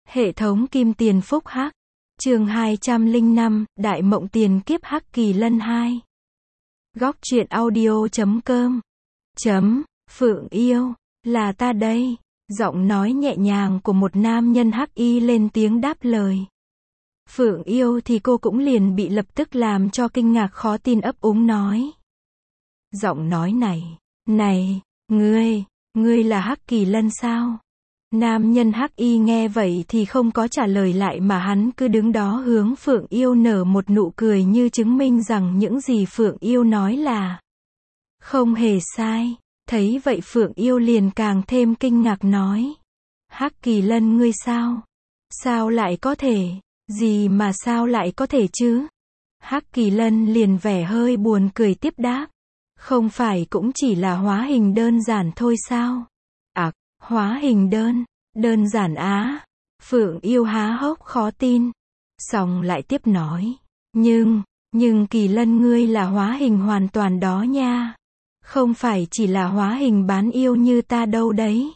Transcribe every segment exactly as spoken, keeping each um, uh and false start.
Hệ thống kim tiền phúc hắc. Chương hai trăm lẻ năm, Đại mộng tiền kiếp hắc kỳ lân hai. Góc truyện audio chấm com. Chấm, Phượng yêu, là ta đây. Giọng nói nhẹ nhàng của một nam nhân hắc y lên tiếng đáp lời. Phượng yêu thì cô cũng liền bị lập tức làm cho kinh ngạc khó tin ấp úng nói. Giọng nói này, này, ngươi, ngươi là hắc kỳ lân sao? Nam nhân hắc y nghe vậy thì không có trả lời lại mà hắn cứ đứng đó hướng Phượng yêu nở một nụ cười như chứng minh rằng những gì Phượng yêu nói là không hề sai. Thấy vậy Phượng yêu liền càng thêm kinh ngạc nói. Hắc kỳ lân ngươi sao? Sao lại có thể? Gì mà sao lại có thể chứ? Hắc kỳ lân liền vẻ hơi buồn cười tiếp đáp. Không phải cũng chỉ là hóa hình đơn giản thôi sao? À, hóa hình đơn, đơn giản á. Phượng yêu há hốc khó tin. Xong lại tiếp nói. Nhưng, nhưng kỳ lân ngươi là hóa hình hoàn toàn đó nha. Không phải chỉ là hóa hình bán yêu như ta đâu đấy.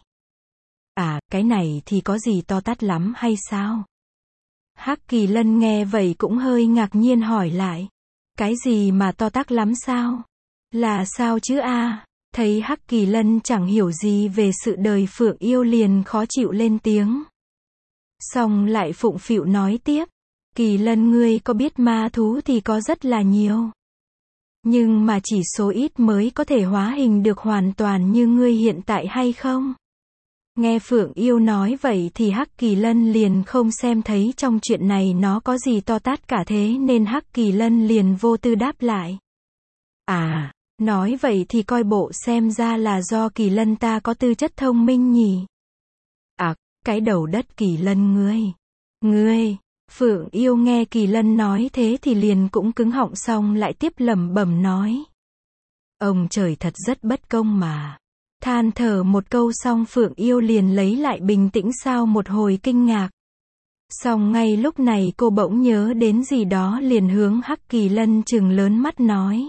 À, cái này thì có gì to tát lắm hay sao? Hắc kỳ lân nghe vậy cũng hơi ngạc nhiên hỏi lại. Cái gì mà to tát lắm sao? Là sao chứ a? À? Thấy hắc kỳ lân chẳng hiểu gì về sự đời Phượng yêu liền khó chịu lên tiếng. Xong lại phụng phịu nói tiếp. Kỳ lân ngươi có biết ma thú thì có rất là nhiều. Nhưng mà chỉ số ít mới có thể hóa hình được hoàn toàn như ngươi hiện tại hay không? Nghe Phượng yêu nói vậy thì hắc kỳ lân liền không xem thấy trong chuyện này nó có gì to tát cả thế nên hắc kỳ lân liền vô tư đáp lại. À, nói vậy thì coi bộ xem ra là do kỳ lân ta có tư chất thông minh nhỉ? À, cái đầu đất kỳ lân ngươi. Ngươi, Phượng yêu nghe kỳ lân nói thế thì liền cũng cứng họng xong lại tiếp lẩm bẩm nói. Ông trời thật rất bất công mà. Than thở một câu xong Phượng yêu liền lấy lại bình tĩnh sau một hồi kinh ngạc. Xong ngay lúc này cô bỗng nhớ đến gì đó liền hướng hắc kỳ lân trừng lớn mắt nói.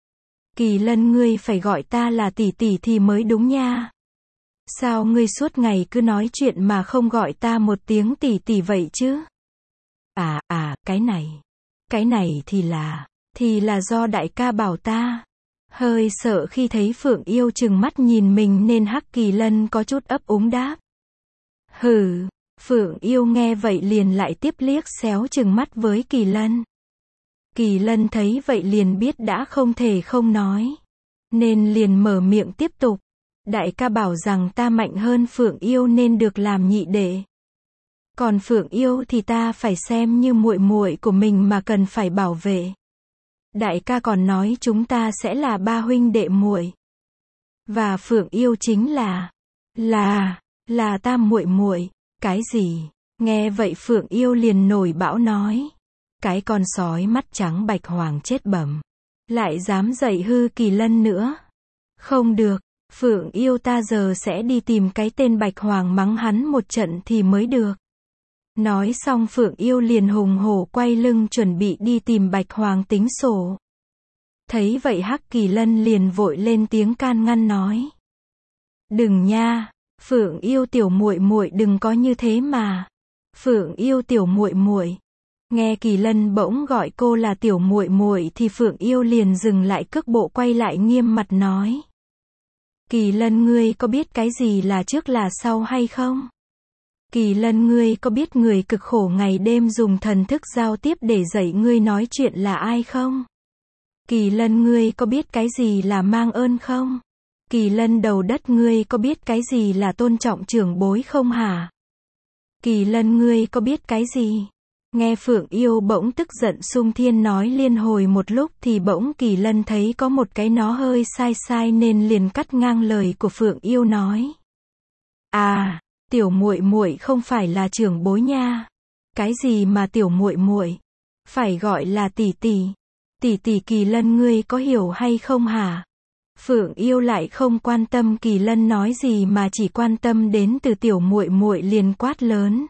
Kỳ lân ngươi phải gọi ta là tỷ tỷ thì mới đúng nha. Sao ngươi suốt ngày cứ nói chuyện mà không gọi ta một tiếng tỷ tỷ vậy chứ? À, à, cái này. Cái này thì là, thì là do đại ca bảo ta. Hơi sợ khi thấy Phượng yêu trừng mắt nhìn mình nên hắc kỳ lân có chút ấp úng đáp. Hừ, Phượng yêu nghe vậy liền lại tiếp liếc xéo trừng mắt với kỳ lân. Kỳ lân thấy vậy liền biết đã không thể không nói. Nên liền mở miệng tiếp tục. Đại ca bảo rằng ta mạnh hơn Phượng yêu nên được làm nhị đệ. Còn Phượng yêu thì ta phải xem như muội muội của mình mà cần phải bảo vệ. Đại ca còn nói chúng ta sẽ là ba huynh đệ muội. Và Phượng yêu chính là, là, là tam muội muội. Cái gì? Nghe vậy Phượng yêu liền nổi bão nói. Cái con sói mắt trắng bạch hoàng chết bẩm. Lại dám dạy hư kỳ lân nữa. Không được, Phượng yêu ta giờ sẽ đi tìm cái tên bạch hoàng mắng hắn một trận thì mới được. Nói xong Phượng yêu liền hùng hổ quay lưng chuẩn bị đi tìm bạch hoàng tính sổ. Thấy vậy hắc kỳ lân liền vội lên tiếng can ngăn nói. Đừng nha, Phượng yêu tiểu muội muội đừng có như thế mà. Phượng yêu tiểu muội muội. Nghe kỳ lân bỗng gọi cô là tiểu muội muội thì Phượng yêu liền dừng lại cước bộ quay lại nghiêm mặt nói. Kỳ lân ngươi có biết cái gì là trước là sau hay không? Kỳ lân ngươi có biết người cực khổ ngày đêm dùng thần thức giao tiếp để dạy ngươi nói chuyện là ai không? Kỳ lân ngươi có biết cái gì là mang ơn không? Kỳ lân đầu đất ngươi có biết cái gì là tôn trọng trưởng bối không hả? Kỳ lân ngươi có biết cái gì? Nghe Phượng yêu bỗng tức giận sung thiên nói liên hồi một lúc thì bỗng kỳ lân thấy có một cái nó hơi sai sai nên liền cắt ngang lời của Phượng yêu nói. À, tiểu muội muội không phải là trưởng bối nha. Cái gì mà tiểu muội muội? Phải gọi là tỷ tỷ. Tỷ tỷ kỳ lân ngươi có hiểu hay không hả? Phượng yêu lại không quan tâm kỳ lân nói gì mà chỉ quan tâm đến từ tiểu muội muội liền quát lớn.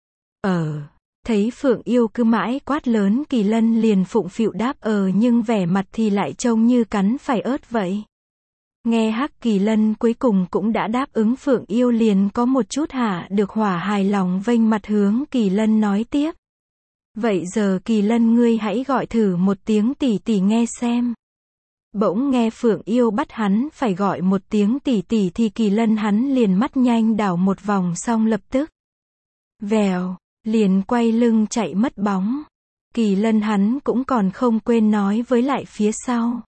Ờ, thấy Phượng yêu cứ mãi quát lớn kỳ lân liền phụng phịu đáp ờ nhưng vẻ mặt thì lại trông như cắn phải ớt vậy. Nghe Hắc Kỳ Lân cuối cùng cũng đã đáp ứng, Phượng Yêu liền có một chút hạ được hỏa, hài lòng vênh mặt hướng Kỳ Lân nói tiếp. Vậy giờ Kỳ Lân ngươi hãy gọi thử một tiếng tỷ tỷ nghe xem. Bỗng nghe Phượng Yêu bắt hắn phải gọi một tiếng tỷ tỷ thì Kỳ Lân hắn liền mắt nhanh đảo một vòng, xong lập tức vèo, liền quay lưng chạy mất bóng. Kỳ Lân hắn cũng còn không quên nói với lại phía sau.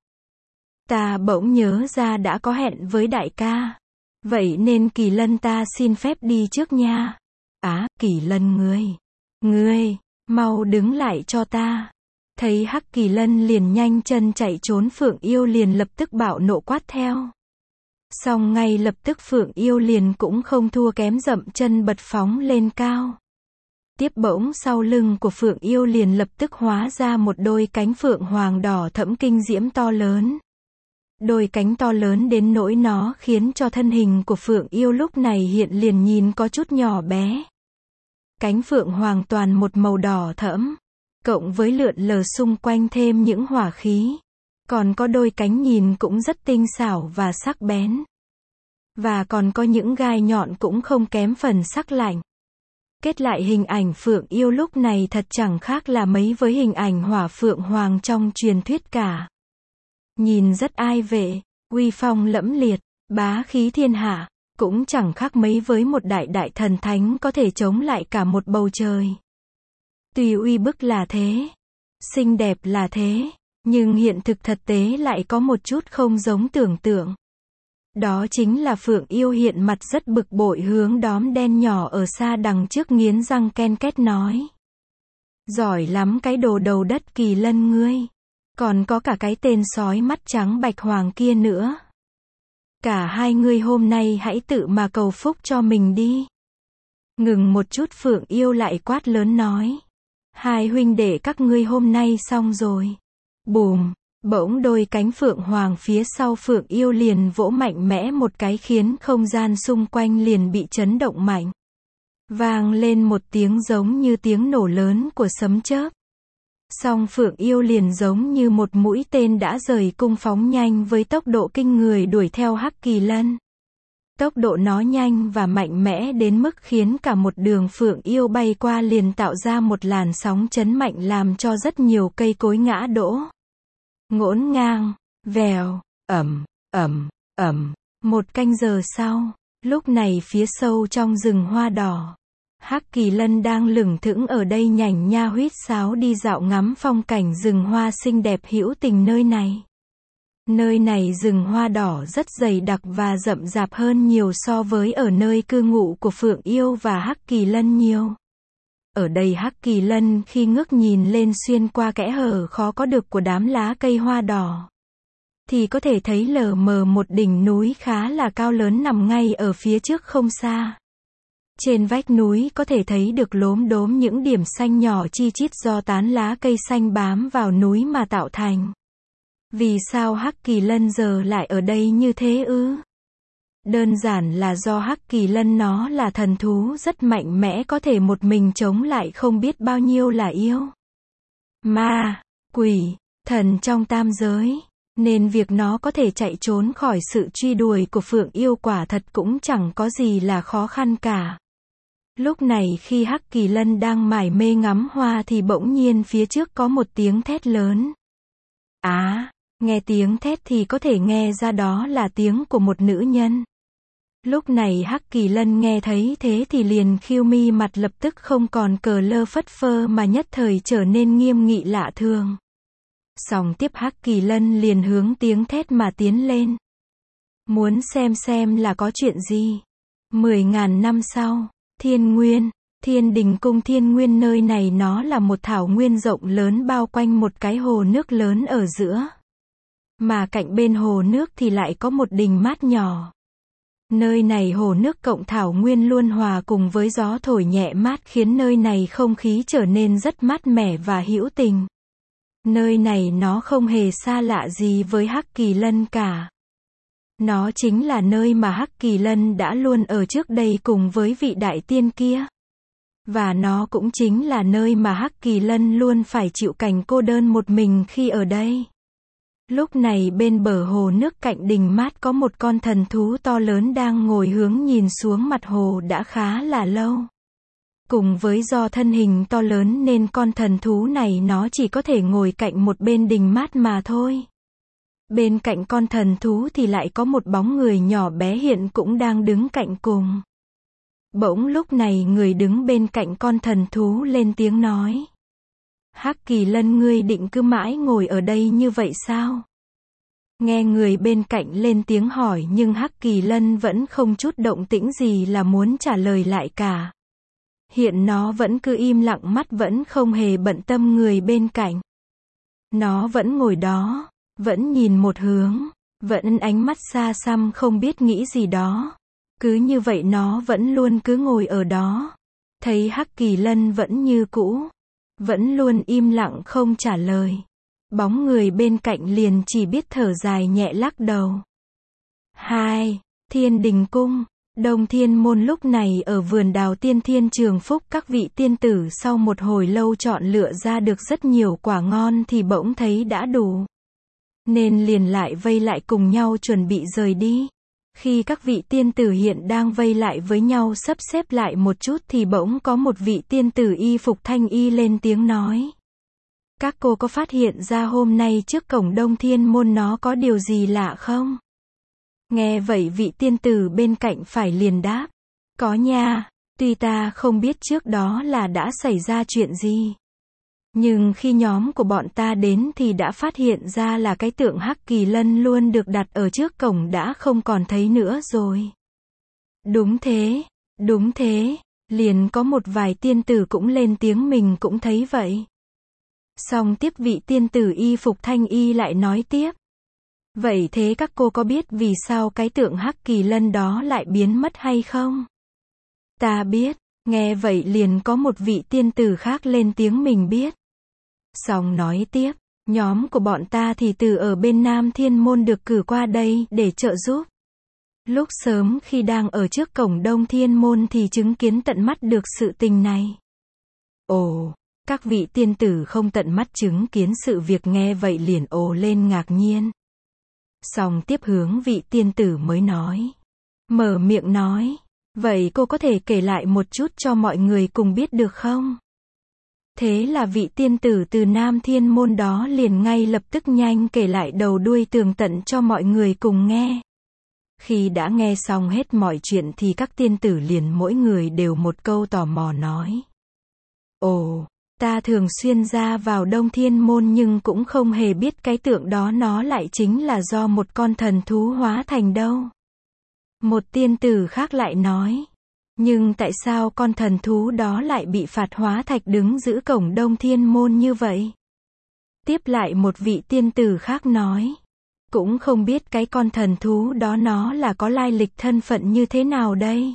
Ta bỗng nhớ ra đã có hẹn với đại ca. Vậy nên Kỳ Lân ta xin phép đi trước nha. Á, Kỳ Lân ngươi, ngươi, mau đứng lại cho ta. Thấy Hắc Kỳ Lân liền nhanh chân chạy trốn, Phượng Yêu liền lập tức bạo nộ quát theo. Xong ngay lập tức Phượng Yêu liền cũng không thua kém, dậm chân bật phóng lên cao. Tiếp bỗng sau lưng của Phượng Yêu liền lập tức hóa ra một đôi cánh phượng hoàng đỏ thẫm kinh diễm to lớn. Đôi cánh to lớn đến nỗi nó khiến cho thân hình của Phượng Yêu lúc này hiện liền nhìn có chút nhỏ bé. Cánh phượng hoàng toàn một màu đỏ thẫm, cộng với lượn lờ xung quanh thêm những hỏa khí. Còn có đôi cánh nhìn cũng rất tinh xảo và sắc bén. Và còn có những gai nhọn cũng không kém phần sắc lạnh. Kết lại hình ảnh Phượng Yêu lúc này thật chẳng khác là mấy với hình ảnh hỏa phượng hoàng trong truyền thuyết cả. Nhìn rất ai vệ, uy phong lẫm liệt, bá khí thiên hạ, cũng chẳng khác mấy với một đại đại thần thánh có thể chống lại cả một bầu trời. Tuy uy bức là thế, xinh đẹp là thế, nhưng hiện thực thực tế lại có một chút không giống tưởng tượng. Đó chính là Phượng Yêu hiện mặt rất bực bội hướng đóm đen nhỏ ở xa đằng trước nghiến răng ken két nói. Giỏi lắm cái đồ đầu đất Kỳ Lân ngươi. Còn có cả cái tên sói mắt trắng bạch hoàng kia nữa. Cả hai ngươi hôm nay hãy tự mà cầu phúc cho mình đi. Ngừng một chút Phượng Yêu lại quát lớn nói. Hai huynh đệ các ngươi hôm nay xong rồi. Bùm, bỗng đôi cánh phượng hoàng phía sau Phượng Yêu liền vỗ mạnh mẽ một cái khiến không gian xung quanh liền bị chấn động mạnh. Vang lên một tiếng giống như tiếng nổ lớn của sấm chớp. Song Phượng Yêu liền giống như một mũi tên đã rời cung phóng nhanh với tốc độ kinh người đuổi theo Hắc Kỳ Lân. Tốc độ nó nhanh và mạnh mẽ đến mức khiến cả một đường Phượng Yêu bay qua liền tạo ra một làn sóng chấn mạnh làm cho rất nhiều cây cối ngã đổ. Ngổn ngang, vèo, ầm, ầm, ầm. Một canh giờ sau, lúc này phía sâu trong rừng hoa đỏ, Hắc Kỳ Lân đang lững thững ở đây nhảnh nha huýt sáo đi dạo ngắm phong cảnh rừng hoa xinh đẹp hữu tình nơi này. Nơi này rừng hoa đỏ rất dày đặc và rậm rạp hơn nhiều so với ở nơi cư ngụ của Phượng Yêu và Hắc Kỳ Lân nhiều. Ở đây Hắc Kỳ Lân khi ngước nhìn lên xuyên qua kẽ hở khó có được của đám lá cây hoa đỏ, thì có thể thấy lờ mờ một đỉnh núi khá là cao lớn nằm ngay ở phía trước không xa. Trên vách núi có thể thấy được lốm đốm những điểm xanh nhỏ chi chít do tán lá cây xanh bám vào núi mà tạo thành. Vì sao Hắc Kỳ Lân giờ lại ở đây như thế ư? Đơn giản là do Hắc Kỳ Lân nó là thần thú rất mạnh mẽ, có thể một mình chống lại không biết bao nhiêu là yêu, ma, quỷ, thần trong tam giới. Nên việc nó có thể chạy trốn khỏi sự truy đuổi của Phượng Yêu quả thật cũng chẳng có gì là khó khăn cả. Lúc này khi Hắc Kỳ Lân đang mải mê ngắm hoa thì bỗng nhiên phía trước có một tiếng thét lớn. Á, à, nghe tiếng thét thì có thể nghe ra đó là tiếng của một nữ nhân. Lúc này Hắc Kỳ Lân nghe thấy thế thì liền khiêu mi mặt lập tức không còn cờ lơ phất phơ mà nhất thời trở nên nghiêm nghị lạ thường. Song tiếp Hắc Kỳ Lân liền hướng tiếng thét mà tiến lên. Muốn xem xem là có chuyện gì. Mười ngàn năm sau, Thiên Nguyên, Thiên Đình Cung Thiên Nguyên nơi này nó là một thảo nguyên rộng lớn bao quanh một cái hồ nước lớn ở giữa. Mà cạnh bên hồ nước thì lại có một đình mát nhỏ. Nơi này hồ nước cộng thảo nguyên luôn hòa cùng với gió thổi nhẹ mát khiến nơi này không khí trở nên rất mát mẻ và hữu tình. Nơi này nó không hề xa lạ gì với Hắc Kỳ Lân cả. Nó chính là nơi mà Hắc Kỳ Lân đã luôn ở trước đây cùng với vị đại tiên kia. Và nó cũng chính là nơi mà Hắc Kỳ Lân luôn phải chịu cảnh cô đơn một mình khi ở đây. Lúc này bên bờ hồ nước cạnh đình mát có một con thần thú to lớn đang ngồi hướng nhìn xuống mặt hồ đã khá là lâu. Cùng với do thân hình to lớn nên con thần thú này nó chỉ có thể ngồi cạnh một bên đình mát mà thôi. Bên cạnh con thần thú thì lại có một bóng người nhỏ bé hiện cũng đang đứng cạnh cùng. Bỗng lúc này người đứng bên cạnh con thần thú lên tiếng nói. Hắc Kỳ Lân, ngươi định cứ mãi ngồi ở đây như vậy sao? Nghe người bên cạnh lên tiếng hỏi nhưng Hắc Kỳ Lân vẫn không chút động tĩnh gì là muốn trả lời lại cả. Hiện nó vẫn cứ im lặng, mắt vẫn không hề bận tâm người bên cạnh. Nó vẫn ngồi đó, vẫn nhìn một hướng, vẫn ánh mắt xa xăm không biết nghĩ gì đó. Cứ như vậy nó vẫn luôn cứ ngồi ở đó. Thấy Hắc Kỳ Lân vẫn như cũ, vẫn luôn im lặng không trả lời. Bóng người bên cạnh liền chỉ biết thở dài nhẹ lắc đầu. hai. Thiên Đình Cung. Đông Thiên Môn lúc này ở vườn đào tiên thiên trường phúc, các vị tiên tử sau một hồi lâu chọn lựa ra được rất nhiều quả ngon thì bỗng thấy đã đủ. Nên liền lại vây lại cùng nhau chuẩn bị rời đi. Khi các vị tiên tử hiện đang vây lại với nhau sắp xếp lại một chút thì bỗng có một vị tiên tử y phục thanh y lên tiếng nói. Các cô có phát hiện ra hôm nay trước cổng Đông Thiên Môn nó có điều gì lạ không? Nghe vậy vị tiên tử bên cạnh phải liền đáp. Có nha, tuy ta không biết trước đó là đã xảy ra chuyện gì. Nhưng khi nhóm của bọn ta đến thì đã phát hiện ra là cái tượng Hắc Kỳ Lân luôn được đặt ở trước cổng đã không còn thấy nữa rồi. Đúng thế, đúng thế, liền có một vài tiên tử cũng lên tiếng mình cũng thấy vậy. Xong tiếp vị tiên tử y phục thanh y lại nói tiếp. Vậy thế các cô có biết vì sao cái tượng Hắc Kỳ Lân đó lại biến mất hay không? Ta biết. Nghe vậy liền có một vị tiên tử khác lên tiếng mình biết. Xong nói tiếp, nhóm của bọn ta thì từ ở bên Nam Thiên Môn được cử qua đây để trợ giúp. Lúc sớm khi đang ở trước cổng Đông Thiên Môn thì chứng kiến tận mắt được sự tình này. Ồ, các vị tiên tử không tận mắt chứng kiến sự việc nghe vậy liền ồ lên ngạc nhiên. Xong tiếp hướng vị tiên tử mới nói. Mở miệng nói. Vậy cô có thể kể lại một chút cho mọi người cùng biết được không? Thế là vị tiên tử từ Nam Thiên Môn đó liền ngay lập tức nhanh kể lại đầu đuôi tường tận cho mọi người cùng nghe. Khi đã nghe xong hết mọi chuyện thì các tiên tử liền mỗi người đều một câu tò mò nói. Ồ, ta thường xuyên ra vào Đông Thiên Môn nhưng cũng không hề biết cái tượng đó nó lại chính là do một con thần thú hóa thành đâu. Một tiên tử khác lại nói. Nhưng tại sao con thần thú đó lại bị phạt hóa thạch đứng giữ cổng Đông Thiên Môn như vậy? Tiếp lại một vị tiên tử khác nói. Cũng không biết cái con thần thú đó nó là có lai lịch thân phận như thế nào đây?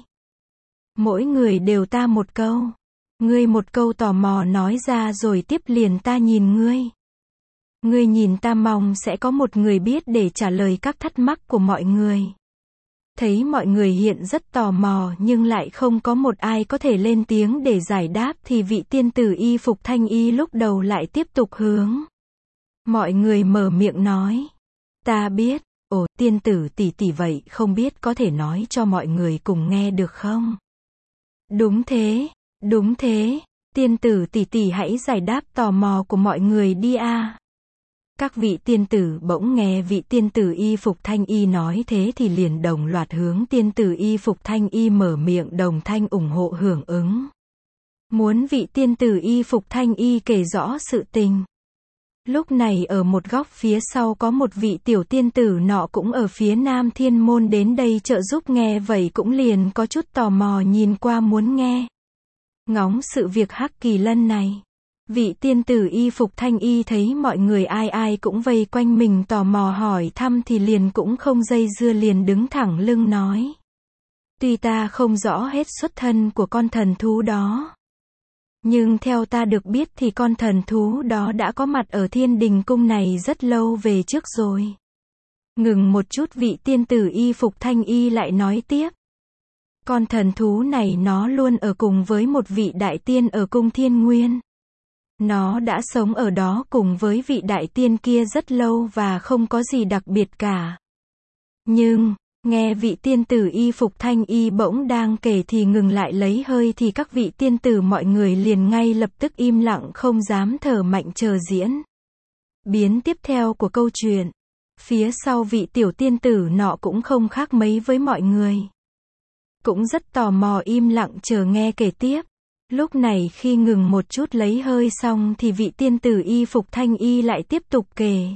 Mỗi người đều ta một câu. Ngươi một câu tò mò nói ra rồi tiếp liền ta nhìn ngươi. Ngươi nhìn ta mong sẽ có một người biết để trả lời các thắc mắc của mọi người. Thấy mọi người hiện rất tò mò nhưng lại không có một ai có thể lên tiếng để giải đáp thì vị tiên tử y phục thanh y lúc đầu lại tiếp tục hướng. Mọi người mở miệng nói. Ta biết. Ồ, tiên tử tỷ tỷ vậy không biết có thể nói cho mọi người cùng nghe được không? Đúng thế, đúng thế. Tiên tử tỷ tỷ hãy giải đáp tò mò của mọi người đi a. Các vị tiên tử bỗng nghe vị tiên tử y phục thanh y nói thế thì liền đồng loạt hướng tiên tử y phục thanh y mở miệng đồng thanh ủng hộ hưởng ứng. Muốn vị tiên tử y phục thanh y kể rõ sự tình. Lúc này ở một góc phía sau có một vị tiểu tiên tử nọ cũng ở phía Nam Thiên Môn đến đây trợ giúp nghe vậy cũng liền có chút tò mò nhìn qua muốn nghe. Ngóng sự việc Hắc Kỳ Lân này. Vị tiên tử y phục thanh y thấy mọi người ai ai cũng vây quanh mình tò mò hỏi thăm thì liền cũng không dây dưa liền đứng thẳng lưng nói. Tuy ta không rõ hết xuất thân của con thần thú đó. Nhưng theo ta được biết thì con thần thú đó đã có mặt ở Thiên Đình Cung này rất lâu về trước rồi. Ngừng một chút vị tiên tử y phục thanh y lại nói tiếp. Con thần thú này nó luôn ở cùng với một vị đại tiên ở cung Thiên Nguyên. Nó đã sống ở đó cùng với vị đại tiên kia rất lâu và không có gì đặc biệt cả. Nhưng, nghe vị tiên tử y phục thanh y bỗng đang kể thì ngừng lại lấy hơi thì các vị tiên tử mọi người liền ngay lập tức im lặng không dám thở mạnh chờ diễn biến tiếp theo của câu chuyện. Phía sau vị tiểu tiên tử nọ cũng không khác mấy với mọi người. Cũng rất tò mò im lặng chờ nghe kể tiếp. Lúc này khi ngừng một chút lấy hơi xong thì vị tiên tử y phục thanh y lại tiếp tục kể.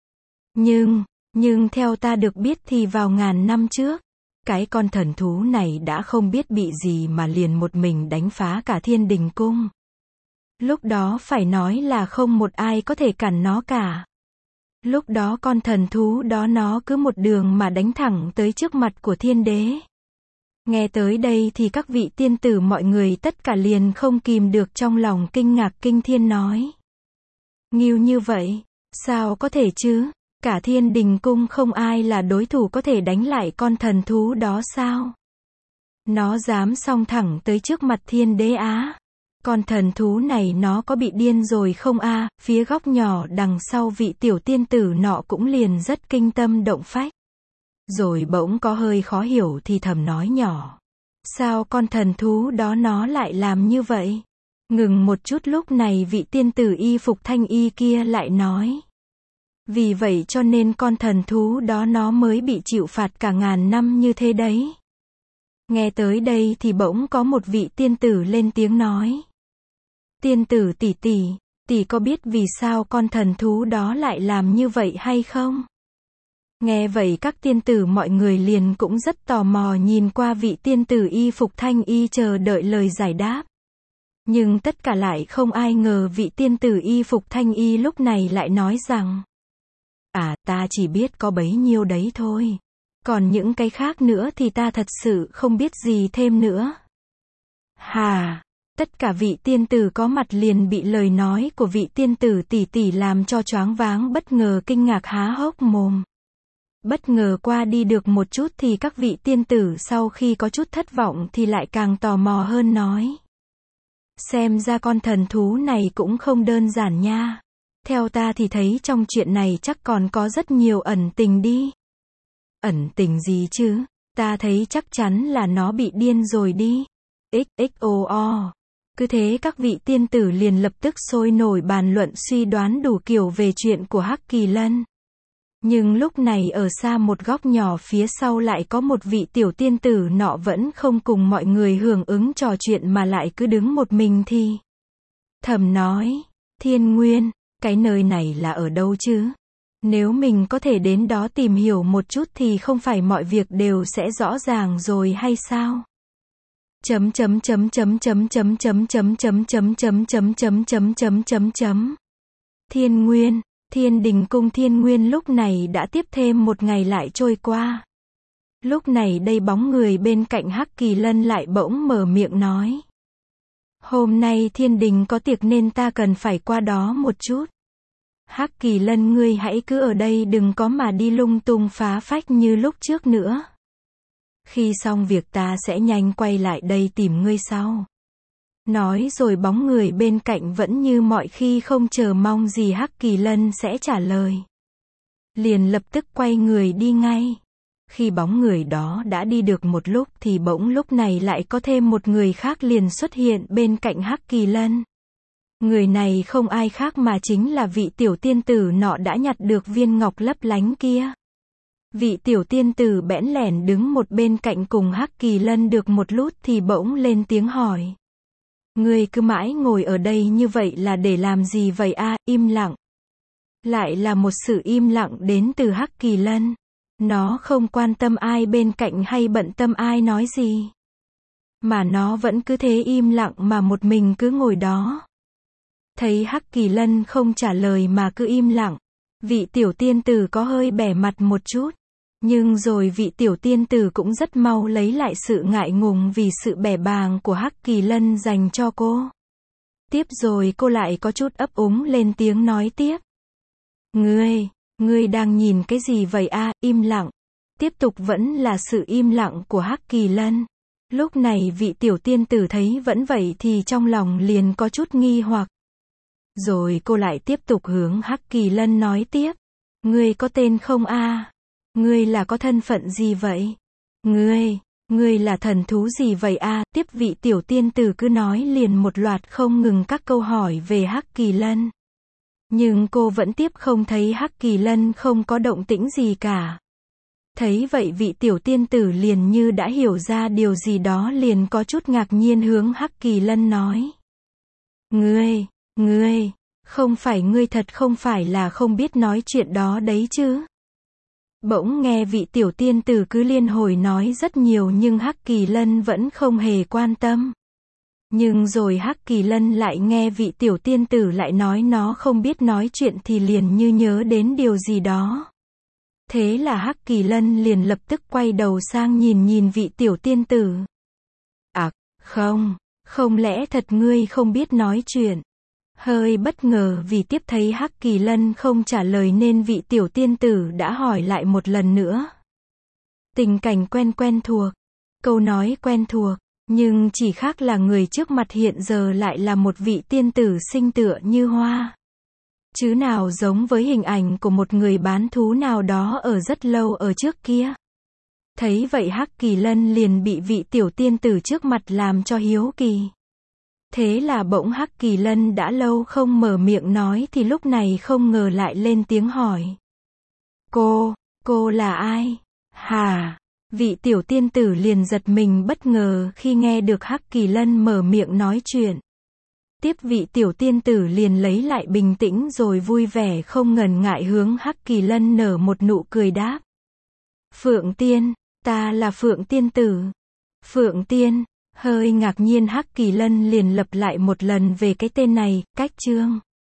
Nhưng, nhưng theo ta được biết thì vào ngàn năm trước, cái con thần thú này đã không biết bị gì mà liền một mình đánh phá cả Thiên Đình Cung. Lúc đó phải nói là không một ai có thể cản nó cả. Lúc đó con thần thú đó nó cứ một đường mà đánh thẳng tới trước mặt của thiên đế. Nghe tới đây thì các vị tiên tử mọi người tất cả liền không kìm được trong lòng kinh ngạc kinh thiên nói. Nghiêu như vậy, sao có thể chứ? Cả Thiên Đình Cung không ai là đối thủ có thể đánh lại con thần thú đó sao? Nó dám xông thẳng tới trước mặt thiên đế á? Con thần thú này nó có bị điên rồi không a? À? Phía góc nhỏ đằng sau vị tiểu tiên tử nọ cũng liền rất kinh tâm động phách. Rồi bỗng có hơi khó hiểu thì thầm nói nhỏ. Sao con thần thú đó nó lại làm như vậy? Ngừng một chút lúc này vị tiên tử y phục thanh y kia lại nói. Vì vậy cho nên con thần thú đó nó mới bị chịu phạt cả ngàn năm như thế đấy. Nghe tới đây thì bỗng có một vị tiên tử lên tiếng nói. Tiên tử tỷ tỷ, tỷ có biết vì sao con thần thú đó lại làm như vậy hay không? Nghe vậy các tiên tử mọi người liền cũng rất tò mò nhìn qua vị tiên tử y phục thanh y chờ đợi lời giải đáp. Nhưng tất cả lại không ai ngờ vị tiên tử y phục thanh y lúc này lại nói rằng. À, ta chỉ biết có bấy nhiêu đấy thôi. Còn những cái khác nữa thì ta thật sự không biết gì thêm nữa. Hà, tất cả vị tiên tử có mặt liền bị lời nói của vị tiên tử tỷ tỷ làm cho choáng váng bất ngờ kinh ngạc há hốc mồm. Bất ngờ qua đi được một chút thì các vị tiên tử sau khi có chút thất vọng thì lại càng tò mò hơn nói. Xem ra con thần thú này cũng không đơn giản nha. Theo ta thì thấy trong chuyện này chắc còn có rất nhiều ẩn tình đi. Ẩn tình gì chứ? Ta thấy chắc chắn là nó bị điên rồi đi. xxoo. Cứ thế các vị tiên tử liền lập tức sôi nổi bàn luận suy đoán đủ kiểu về chuyện của Hắc Kỳ Lân. Nhưng lúc này ở xa một góc nhỏ phía sau lại có một vị tiểu tiên tử nọ vẫn không cùng mọi người hưởng ứng trò chuyện mà lại cứ đứng một mình thì. Thầm nói, Thiên Nguyên, cái nơi này là ở đâu chứ? Nếu mình có thể đến đó tìm hiểu một chút thì không phải mọi việc đều sẽ rõ ràng rồi hay sao? Chấm chấm chấm chấm chấm chấm chấm chấm chấm chấm chấm chấm chấm chấm chấm chấm chấm. Thiên Nguyên, Thiên Đình Cung Thiên Nguyên lúc này đã tiếp thêm một ngày lại trôi qua. Lúc này đây bóng người bên cạnh Hắc Kỳ Lân lại bỗng mở miệng nói. Hôm nay Thiên Đình có tiệc nên ta cần phải qua đó một chút. Hắc Kỳ Lân ngươi hãy cứ ở đây đừng có mà đi lung tung phá phách như lúc trước nữa. Khi xong việc ta sẽ nhanh quay lại đây tìm ngươi sau. Nói rồi bóng người bên cạnh vẫn như mọi khi không chờ mong gì Hắc Kỳ Lân sẽ trả lời. Liền lập tức quay người đi ngay. Khi bóng người đó đã đi được một lúc thì bỗng lúc này lại có thêm một người khác liền xuất hiện bên cạnh Hắc Kỳ Lân. Người này không ai khác mà chính là vị tiểu tiên tử nọ đã nhặt được viên ngọc lấp lánh kia. Vị tiểu tiên tử bẽn lẽn đứng một bên cạnh cùng Hắc Kỳ Lân được một lúc thì bỗng lên tiếng hỏi. Ngươi cứ mãi ngồi ở đây như vậy là để làm gì vậy a? À? Im lặng. Lại là một sự im lặng đến từ Hắc Kỳ Lân. Nó không quan tâm ai bên cạnh hay bận tâm ai nói gì. Mà nó vẫn cứ thế im lặng mà một mình cứ ngồi đó. Thấy Hắc Kỳ Lân không trả lời mà cứ im lặng. Vị tiểu tiên tử có hơi bẻ mặt một chút. Nhưng rồi vị tiểu tiên tử cũng rất mau lấy lại sự ngại ngùng vì sự bẻ bàng của Hắc Kỳ Lân dành cho cô. Tiếp rồi cô lại có chút ấp úng lên tiếng nói tiếp. Ngươi, ngươi đang nhìn cái gì vậy a? À? Im lặng. Tiếp tục vẫn là sự im lặng của Hắc Kỳ Lân. Lúc này vị tiểu tiên tử thấy vẫn vậy thì trong lòng liền có chút nghi hoặc. Rồi cô lại tiếp tục hướng Hắc Kỳ Lân nói tiếp. Ngươi có tên không a? Ngươi là có thân phận gì vậy? Ngươi, ngươi là thần thú gì vậy a? Tiếp vị tiểu tiên tử cứ nói liền một loạt không ngừng các câu hỏi về Hắc Kỳ Lân. Nhưng cô vẫn tiếp không thấy Hắc Kỳ Lân không có động tĩnh gì cả. Thấy vậy vị tiểu tiên tử liền như đã hiểu ra điều gì đó liền có chút ngạc nhiên hướng Hắc Kỳ Lân nói. Ngươi, ngươi, không phải ngươi thật không phải là không biết nói chuyện đó đấy chứ? Bỗng nghe vị tiểu tiên tử cứ liên hồi nói rất nhiều nhưng Hắc Kỳ Lân vẫn không hề quan tâm. Nhưng rồi Hắc Kỳ Lân lại nghe vị tiểu tiên tử lại nói nó không biết nói chuyện thì liền như nhớ đến điều gì đó. Thế là Hắc Kỳ Lân liền lập tức quay đầu sang nhìn nhìn vị tiểu tiên tử. À, không, không lẽ thật ngươi không biết nói chuyện? Hơi bất ngờ vì tiếp thấy Hắc Kỳ Lân không trả lời nên vị tiểu tiên tử đã hỏi lại một lần nữa. Tình cảnh quen quen thuộc, câu nói quen thuộc, nhưng chỉ khác là người trước mặt hiện giờ lại là một vị tiên tử xinh tựa như hoa. Chứ nào giống với hình ảnh của một người bán thú nào đó ở rất lâu ở trước kia. Thấy vậy Hắc Kỳ Lân liền bị vị tiểu tiên tử trước mặt làm cho hiếu kỳ. Thế là bỗng Hắc Kỳ Lân đã lâu không mở miệng nói thì lúc này không ngờ lại lên tiếng hỏi. Cô, cô là ai? Hả? Vị tiểu tiên tử liền giật mình bất ngờ khi nghe được Hắc Kỳ Lân mở miệng nói chuyện. Tiếp vị tiểu tiên tử liền lấy lại bình tĩnh rồi vui vẻ không ngần ngại hướng Hắc Kỳ Lân nở một nụ cười đáp. Phượng Tiên, ta là Phượng Tiên tử. Phượng Tiên, hơi ngạc nhiên Hắc Kỳ Lân liền lặp lại một lần về cái tên này, cách chương.